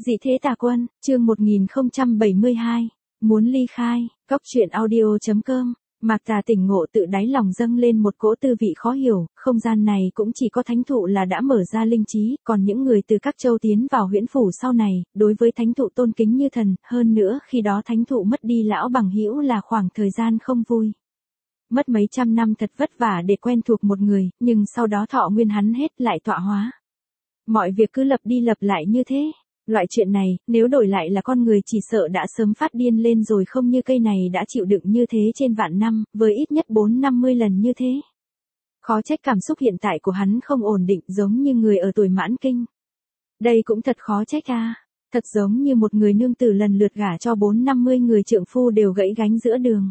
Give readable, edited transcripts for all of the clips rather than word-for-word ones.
Dị thế tà quân, chương 1072, muốn ly khai, Cóc truyện audio.com. Mạc Tà tỉnh ngộ tự đáy lòng dâng lên một cỗ tư vị khó hiểu, không gian này cũng chỉ có thánh thụ là đã mở ra linh trí, còn những người từ các châu tiến vào huyễn phủ sau này, đối với thánh thụ tôn kính như thần, hơn nữa khi đó thánh thụ mất đi lão bằng hữu là khoảng thời gian không vui. Mất mấy trăm năm thật vất vả để quen thuộc một người, nhưng sau đó thọ nguyên hắn hết lại tọa hóa. Mọi việc cứ lặp đi lặp lại như thế. Loại chuyện này, nếu đổi lại là con người chỉ sợ đã sớm phát điên lên rồi, không như cây này đã chịu đựng như thế trên vạn năm, với ít nhất 4-50 lần như thế. Khó trách cảm xúc hiện tại của hắn không ổn định, giống như người ở tuổi mãn kinh. Đây cũng thật khó trách à, thật giống như một người nương tử lần lượt gả cho 4-50 người trượng phu đều gãy gánh giữa đường.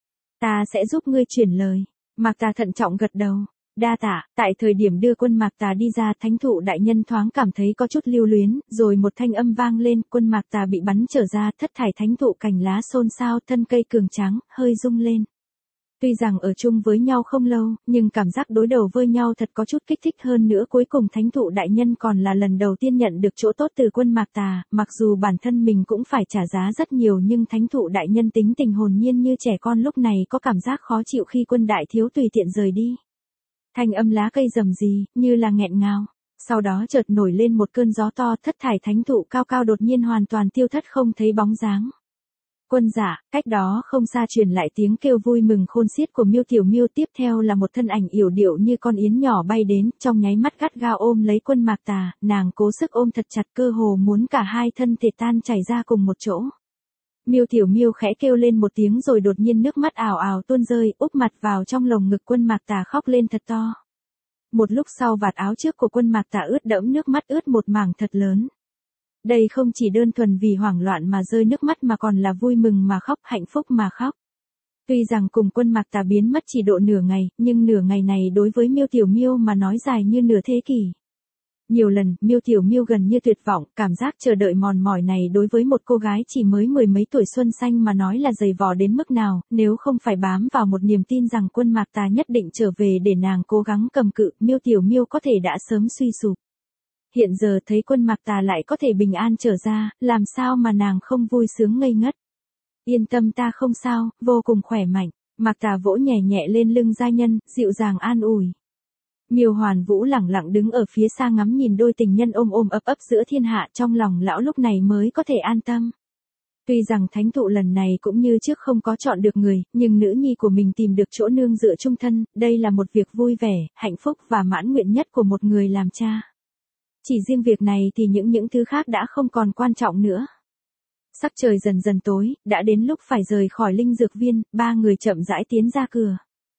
Ta sẽ giúp ngươi chuyển lời. Mạc Tà thận trọng gật đầu. Đa tạ. Tại thời điểm đưa quân Mạc Tà đi ra, thánh thụ đại nhân thoáng cảm thấy có chút lưu luyến, rồi một thanh âm vang lên, quân Mạc Tà bị bắn trở ra, thất thải thánh thụ cành lá xôn xao, thân cây cường tráng, hơi rung lên. Tuy rằng ở chung với nhau không lâu, nhưng cảm giác đối đầu với nhau thật có chút kích thích, hơn nữa cuối cùng thánh thụ đại nhân còn là lần đầu tiên nhận được chỗ tốt từ quân Mạc Tà, mặc dù bản thân mình cũng phải trả giá rất nhiều, nhưng thánh thụ đại nhân tính tình hồn nhiên như trẻ con lúc này có cảm giác khó chịu khi quân đại thiếu tùy tiện rời đi. Thanh âm lá cây rầm rì, như là nghẹn ngào. Sau đó chợt nổi lên một cơn gió to, thất thải thánh thụ cao cao đột nhiên hoàn toàn tiêu thất không thấy bóng dáng. Quân giả, cách đó không xa truyền lại tiếng kêu vui mừng khôn xiết của Miêu Tiểu Miêu, tiếp theo là một thân ảnh yểu điệu như con yến nhỏ bay đến, trong nháy mắt gắt gao ôm lấy quân Mạc Tà, nàng cố sức ôm thật chặt, cơ hồ muốn cả hai thân thể tan chảy ra cùng một chỗ. Miêu Tiểu Miêu khẽ kêu lên một tiếng rồi đột nhiên nước mắt ào ào tuôn rơi, úp mặt vào trong lồng ngực quân Mạc Tà khóc lên thật to. Một lúc sau vạt áo trước của quân Mạc Tà ướt đẫm nước mắt, ướt một mảng thật lớn. Đây không chỉ đơn thuần vì hoảng loạn mà rơi nước mắt mà còn là vui mừng mà khóc, hạnh phúc mà khóc. Tuy rằng cùng quân Mạc Tà biến mất chỉ độ nửa ngày, nhưng nửa ngày này đối với Miêu Tiểu Miêu mà nói dài như nửa thế kỷ. Nhiều lần, Miêu Tiểu Miêu gần như tuyệt vọng, cảm giác chờ đợi mòn mỏi này đối với một cô gái chỉ mới mười mấy tuổi xuân xanh mà nói là dày vò đến mức nào, nếu không phải bám vào một niềm tin rằng quân Mạc Tà nhất định trở về để nàng cố gắng cầm cự, Miêu Tiểu Miêu có thể đã sớm suy sụp. Hiện giờ thấy quân Mạc Tà lại có thể bình an trở ra, làm sao mà nàng không vui sướng ngây ngất. Yên tâm, ta không sao, vô cùng khỏe mạnh. Mạc Tà vỗ nhẹ nhẹ lên lưng giai nhân, dịu dàng an ủi. Miêu Hoàn Vũ lẳng lặng đứng ở phía xa ngắm nhìn đôi tình nhân ôm ôm ấp ấp giữa thiên hạ, trong lòng lão lúc này mới có thể an tâm. Tuy rằng thánh thụ lần này cũng như trước không có chọn được người, nhưng nữ nhi của mình tìm được chỗ nương dựa chung thân, đây là một việc vui vẻ, hạnh phúc và mãn nguyện nhất của một người làm cha. Chỉ riêng việc này thì những thứ khác đã không còn quan trọng nữa. Sắc trời dần dần tối, đã đến lúc phải rời khỏi linh dược viên, ba người chậm rãi tiến ra cửa.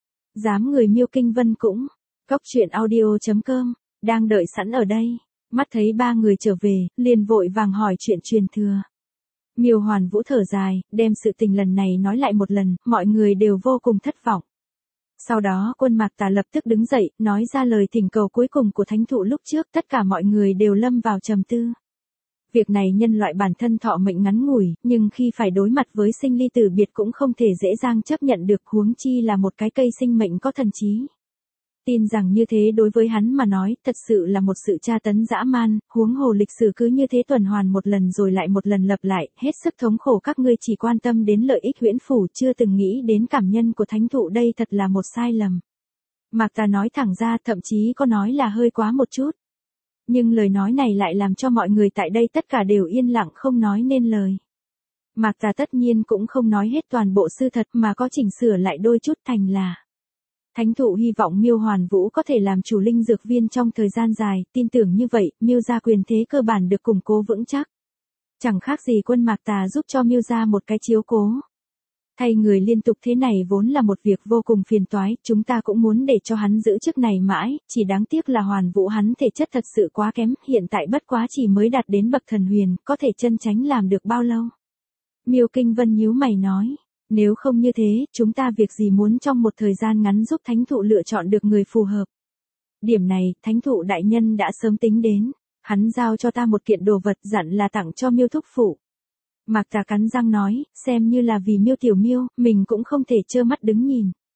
Dám người Miêu Kinh Vân cũng, Cóc truyện audio.com, đang đợi sẵn ở đây, mắt thấy ba người trở về, liền vội vàng hỏi chuyện truyền thừa. Miêu Hoàn Vũ thở dài, đem sự tình lần này nói lại một lần, mọi người đều vô cùng thất vọng. Sau đó quân Mạc Tà lập tức đứng dậy, nói ra lời thỉnh cầu cuối cùng của thánh thụ lúc trước, tất cả mọi người đều lâm vào trầm tư. Việc này nhân loại bản thân thọ mệnh ngắn ngủi, nhưng khi phải đối mặt với sinh ly tử biệt cũng không thể dễ dàng chấp nhận được, huống chi là một cái cây sinh mệnh có thần trí. Tin rằng như thế đối với hắn mà nói, thật sự là một sự tra tấn dã man, huống hồ lịch sử cứ như thế tuần hoàn một lần rồi lại một lần lặp lại, hết sức thống khổ, các ngươi chỉ quan tâm đến lợi ích huyễn phủ, chưa từng nghĩ đến cảm nhân của thánh thụ, đây thật là một sai lầm. Mạc Tà nói thẳng ra, thậm chí có nói là hơi quá một chút. Nhưng lời nói này lại làm cho mọi người tại đây tất cả đều yên lặng không nói nên lời. Mạc Tà tất nhiên cũng không nói hết toàn bộ sự thật mà có chỉnh sửa lại đôi chút thành là. Thánh thụ hy vọng Miêu Hoàn Vũ có thể làm chủ linh dược viên trong thời gian dài, tin tưởng như vậy, Miêu gia quyền thế cơ bản được củng cố vững chắc. Chẳng khác gì quân Mạc Tà giúp cho Miêu gia một cái chiếu cố. Thay người liên tục thế này vốn là một việc vô cùng phiền toái, chúng ta cũng muốn để cho hắn giữ chức này mãi, chỉ đáng tiếc là Hoàn Vũ hắn thể chất thật sự quá kém, hiện tại bất quá chỉ mới đạt đến bậc thần huyền, có thể chân chánh làm được bao lâu. Miêu Kinh Vân nhíu mày nói. Nếu không như thế, chúng ta việc gì muốn trong một thời gian ngắn giúp thánh thụ lựa chọn được người phù hợp. Điểm này, thánh thụ đại nhân đã sớm tính đến. Hắn giao cho ta một kiện đồ vật, dặn là tặng cho Miêu thúc phụ. Mạc Tà cắn răng nói, xem như là vì Miêu Tiểu Miêu, mình cũng không thể trơ mắt đứng nhìn.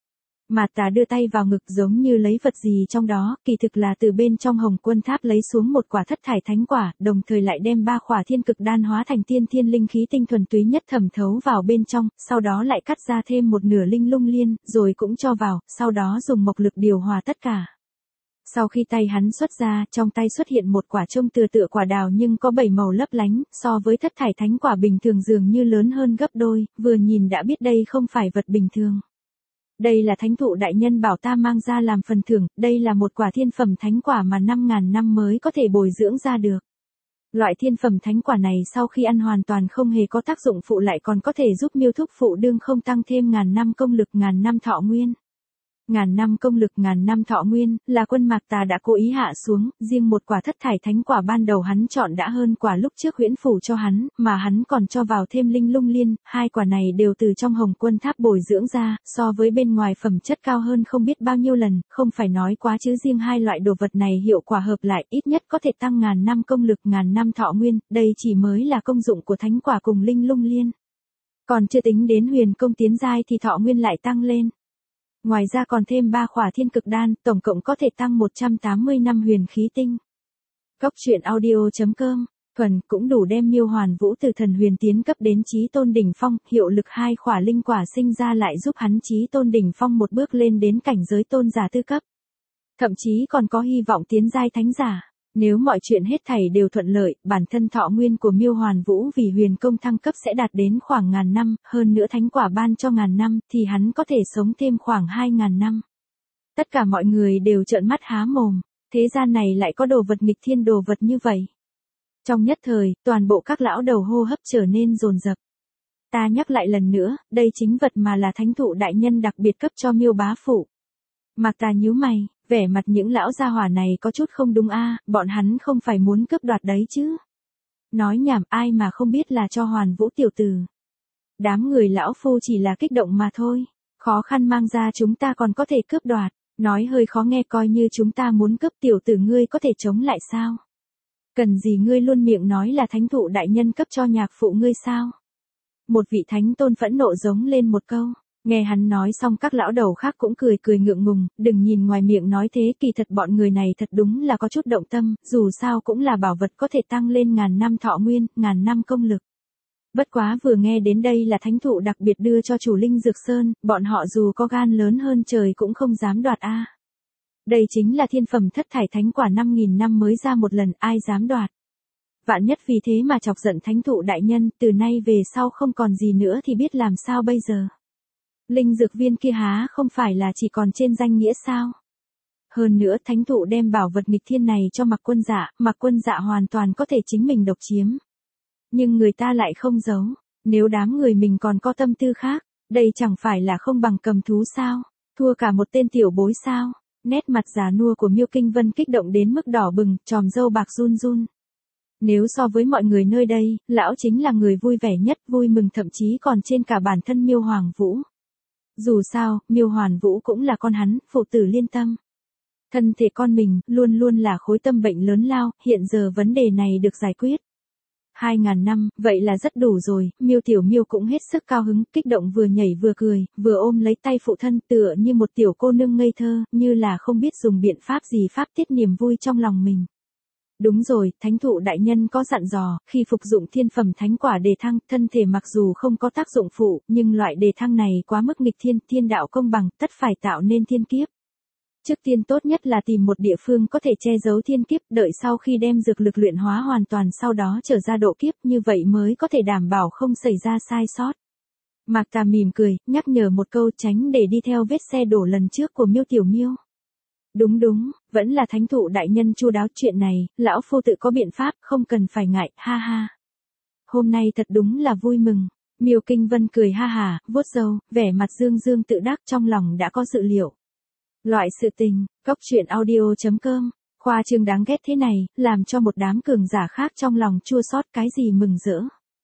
Mạt Tà đưa tay vào ngực giống như lấy vật gì trong đó, kỳ thực là từ bên trong Hồng Quân Tháp lấy xuống một quả thất thải thánh quả, đồng thời lại đem 3 khỏa thiên cực đan hóa thành tiên thiên linh khí tinh thuần túy nhất thẩm thấu vào bên trong, sau đó lại cắt ra thêm một nửa linh lung liên, rồi cũng cho vào, sau đó dùng mộc lực điều hòa tất cả. Sau khi tay hắn xuất ra, trong tay xuất hiện một quả trông tựa quả đào nhưng có 7 màu lấp lánh, so với thất thải thánh quả bình thường dường như lớn hơn gấp đôi, vừa nhìn đã biết đây không phải vật bình thường. Đây là thánh thụ đại nhân bảo ta mang ra làm phần thưởng, đây là một quả thiên phẩm thánh quả mà 5.000 năm mới có thể bồi dưỡng ra được. Loại thiên phẩm thánh quả này sau khi ăn hoàn toàn không hề có tác dụng phụ lại còn có thể giúp miêu thúc phụ đương không tăng thêm 1000 năm công lực 1000 năm thọ nguyên. 1000 năm công lực 1000 năm thọ nguyên, là quân Mạc Tà đã cố ý hạ xuống, riêng một quả thất thải thánh quả ban đầu hắn chọn đã hơn quả lúc trước huyễn phủ cho hắn, mà hắn còn cho vào thêm linh lung liên, 2 quả này đều từ trong Hồng Quân Tháp bồi dưỡng ra, so với bên ngoài phẩm chất cao hơn không biết bao nhiêu lần, không phải nói quá chứ riêng 2 loại đồ vật này hiệu quả hợp lại ít nhất có thể tăng 1000 năm công lực 1000 năm thọ nguyên, đây chỉ mới là công dụng của thánh quả cùng linh lung liên. Còn chưa tính đến huyền công tiến giai thì thọ nguyên lại tăng lên. Ngoài ra còn thêm 3 khỏa thiên cực đan, tổng cộng có thể tăng 180 năm huyền khí tinh. Cốc truyện audio.com, thuần cũng đủ đem Miêu Hoàn Vũ từ thần huyền tiến cấp đến chí tôn đỉnh phong, hiệu lực 2 khỏa linh quả sinh ra lại giúp hắn chí tôn đỉnh phong một bước lên đến cảnh giới tôn giả tư cấp. Thậm chí còn có hy vọng tiến giai thánh giả. Nếu mọi chuyện hết thảy đều thuận lợi, bản thân thọ nguyên của Miêu Hoàn Vũ vì huyền công thăng cấp sẽ đạt đến khoảng 1000 năm, hơn nữa thánh quả ban cho 1000 năm, thì hắn có thể sống thêm khoảng 2000 năm. Tất cả mọi người đều trợn mắt há mồm, thế gian này lại có đồ vật nghịch thiên đồ vật như vậy. Trong nhất thời, toàn bộ các lão đầu hô hấp trở nên dồn dập. Ta nhắc lại lần nữa, đây chính vật mà là thánh thụ đại nhân đặc biệt cấp cho Miêu bá phụ. Mạc Tà nhíu mày, vẻ mặt những lão gia hỏa này có chút không đúng a, bọn hắn không phải muốn cướp đoạt đấy chứ. Nói nhảm, ai mà không biết là cho Hoàn Vũ tiểu tử. Đám người lão phu chỉ là kích động mà thôi, khó khăn mang ra chúng ta còn có thể cướp đoạt, nói hơi khó nghe coi như chúng ta muốn cướp tiểu tử ngươi có thể chống lại sao? Cần gì ngươi luôn miệng nói là thánh thụ đại nhân cấp cho nhạc phụ ngươi sao? Một vị thánh tôn phẫn nộ giống lên một câu. Nghe hắn nói xong các lão đầu khác cũng cười ngượng ngùng, đừng nhìn ngoài miệng nói thế kỳ thật bọn người này thật đúng là có chút động tâm, dù sao cũng là bảo vật có thể tăng lên 1000 năm thọ nguyên, 1000 năm công lực. Bất quá vừa nghe đến đây là thánh thụ đặc biệt đưa cho chủ Linh Dược Sơn, bọn họ dù có gan lớn hơn trời cũng không dám đoạt a. Đây chính là thiên phẩm thất thải thánh quả 5000 năm mới ra một lần, ai dám đoạt. Vạn nhất vì thế mà chọc giận thánh thụ đại nhân, từ nay về sau không còn gì nữa thì biết làm sao bây giờ. Linh dược viên kia há không phải là chỉ còn trên danh nghĩa sao? Hơn nữa thánh thụ đem bảo vật nghịch thiên này cho Mạc Quân Dạ hoàn toàn có thể chính mình độc chiếm. Nhưng người ta lại không giấu, nếu đám người mình còn có tâm tư khác, đây chẳng phải là không bằng cầm thú sao? Thua cả một tên tiểu bối sao? Nét mặt già nua của Miêu Kinh Vân kích động đến mức đỏ bừng, tròm râu bạc run run. Nếu so với mọi người nơi đây, lão chính là người vui vẻ nhất, vui mừng thậm chí còn trên cả bản thân Miêu Hoàng Vũ. Dù sao, Miêu Hoàn Vũ cũng là con hắn, phụ tử liên tâm. Thân thể con mình, luôn luôn là khối tâm bệnh lớn lao, hiện giờ vấn đề này được giải quyết. 2000 năm, vậy là rất đủ rồi, Miêu Tiểu Miêu cũng hết sức cao hứng, kích động vừa nhảy vừa cười, vừa ôm lấy tay phụ thân tựa như một tiểu cô nương ngây thơ, như là không biết dùng biện pháp gì pháp tiết niềm vui trong lòng mình. Đúng rồi, thánh thụ đại nhân có dặn dò, khi phục dụng thiên phẩm thánh quả đề thăng, thân thể mặc dù không có tác dụng phụ, nhưng loại đề thăng này quá mức nghịch thiên, thiên đạo công bằng, tất phải tạo nên thiên kiếp. Trước tiên tốt nhất là tìm một địa phương có thể che giấu thiên kiếp, đợi sau khi đem dược lực luyện hóa hoàn toàn sau đó trở ra độ kiếp, như vậy mới có thể đảm bảo không xảy ra sai sót. Mạc Tà mỉm cười, nhắc nhở một câu tránh để đi theo vết xe đổ lần trước của Miêu Tiểu Miêu. Đúng, vẫn là thánh thụ đại nhân chu đáo chuyện này, lão phu tự có biện pháp, không cần phải ngại, ha ha. Hôm nay thật đúng là vui mừng. Miêu Kinh Vân cười ha hà, vuốt râu, vẻ mặt dương tự đắc trong lòng đã có dự liệu. Loại sự tình, cốc truyện audio.com, khoa trương đáng ghét thế này, làm cho một đám cường giả khác trong lòng chua xót cái gì mừng rỡ.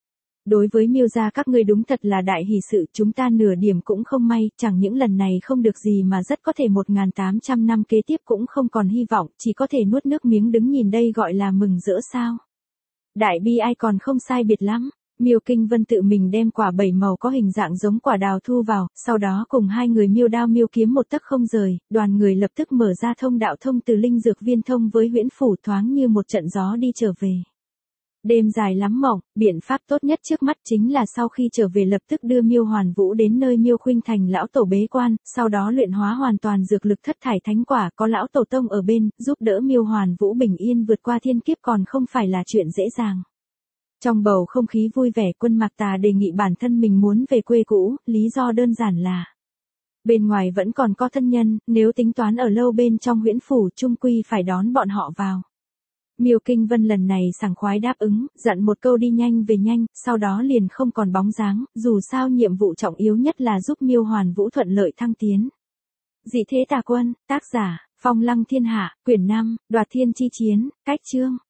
Đối với Miêu gia các ngươi đúng thật là đại hỷ sự, chúng ta nửa điểm cũng không may, chẳng những lần này không được gì mà rất có thể 1800 năm kế tiếp cũng không còn hy vọng, chỉ có thể nuốt nước miếng đứng nhìn đây gọi là mừng rỡ sao. Đại bi ai còn không sai biệt lắm. Miêu Kinh Vân tự mình đem quả 7 màu có hình dạng giống quả đào thu vào, sau đó cùng hai người miêu đao miêu kiếm một tấc không rời, đoàn người lập tức mở ra thông đạo thông từ linh dược viên thông với huyễn phủ thoáng như một trận gió đi trở về. Đêm dài lắm mộng, biện pháp tốt nhất trước mắt chính là sau khi trở về lập tức đưa Miêu Hoàn Vũ đến nơi Miêu Khuynh Thành lão tổ bế quan, sau đó luyện hóa hoàn toàn dược lực thất thải thánh quả, có lão tổ tông ở bên, giúp đỡ Miêu Hoàn Vũ bình yên vượt qua thiên kiếp còn không phải là chuyện dễ dàng. Trong bầu không khí vui vẻ, Quân Mạc Tà đề nghị bản thân mình muốn về quê cũ, lý do đơn giản là bên ngoài vẫn còn có thân nhân, nếu tính toán ở lâu bên trong huyễn phủ chung quy phải đón bọn họ vào. Miêu Kinh Vân lần này sảng khoái đáp ứng, dặn một câu đi nhanh về nhanh, sau đó liền không còn bóng dáng, dù sao nhiệm vụ trọng yếu nhất là giúp Miêu Hoàn Vũ thuận lợi thăng tiến. Dị thế tà quân, tác giả, Phong Lăng Thiên Hạ, quyển 5, Đoạt Thiên Chi Chiến, cách chương.